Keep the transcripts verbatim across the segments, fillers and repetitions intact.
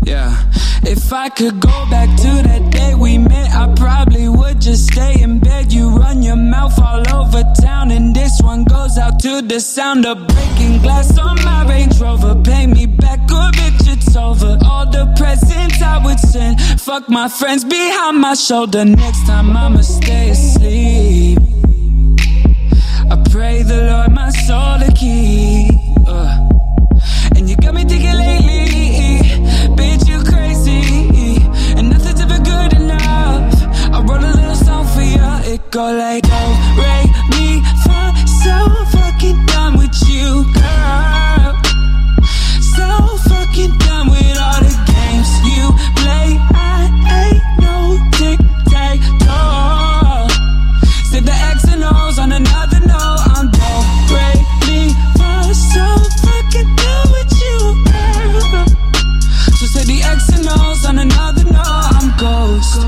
Yeah. If I could go back to that day we met, I probably would just stay in bed. You run your mouth all over town, and this one goes out to the sound of breaking glass on my Range Rover. Pay me back or bitch, it's over. All the presents I would send, fuck my friends behind my shoulder. Next time I'ma stay asleep. I pray the Lord my soul to keep. uh. And you got me thinking lately, bitch, you crazy, and nothing's ever good enough. I wrote a little song for you, it go like, oh, Ray, me, fa, so fucking done with you, girl. So fucking done with all the games you play. I ain't no tic-tac-toe. Save the X and O's on another note. I'm dope, Ray, me, fa, so fucking done with you, girl. So say the X and O's on another note. I'm ghost.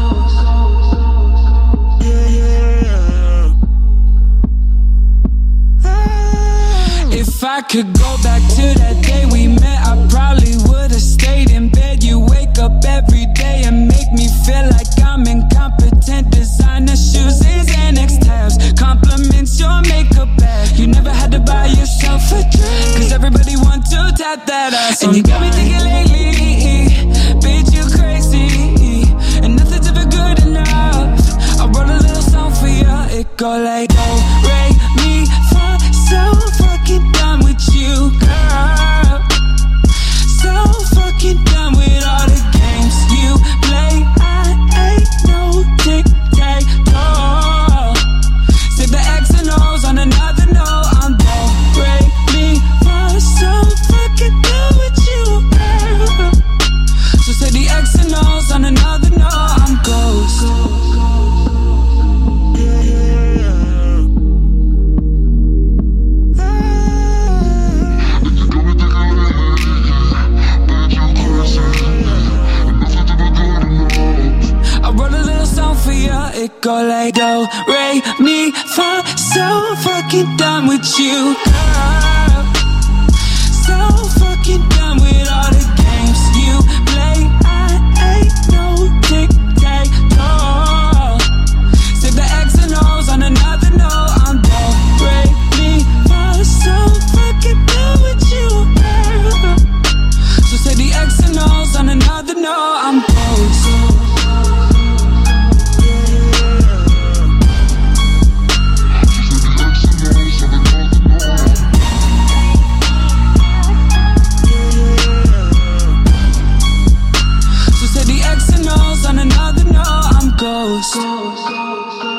If I could go back to that day we met, I probably would've stayed in bed. You wake up every day and make me feel like I'm incompetent. Designer shoes, Xanax tabs, compliments your makeup bag. You never had to buy yourself a drink, cause everybody want to tap that ass. And you got me thinking lately, bitch, you crazy, and nothing's ever good enough. I wrote a little song for you, it go like, oh, Ray, me, fa, so fucking done with you, girl. So fucking done with all the games you play. I ain't no tic-tac-toe. Save the X and O's on another note. I'm dope, Ray, me, fa, so fucking done with you, girl. So say the X and O's on another note. I'm ghost. It go like, do, re, mi, fa. So fucking done with you, girl. So fucking done with all the games you play. I ain't no tic-tac-toe. Save the X and O's on another note. I'm dope, re, mi, fa. So fucking done with you, girl. So say the X and O's on another note. I'm close. On another note, I'm ghost.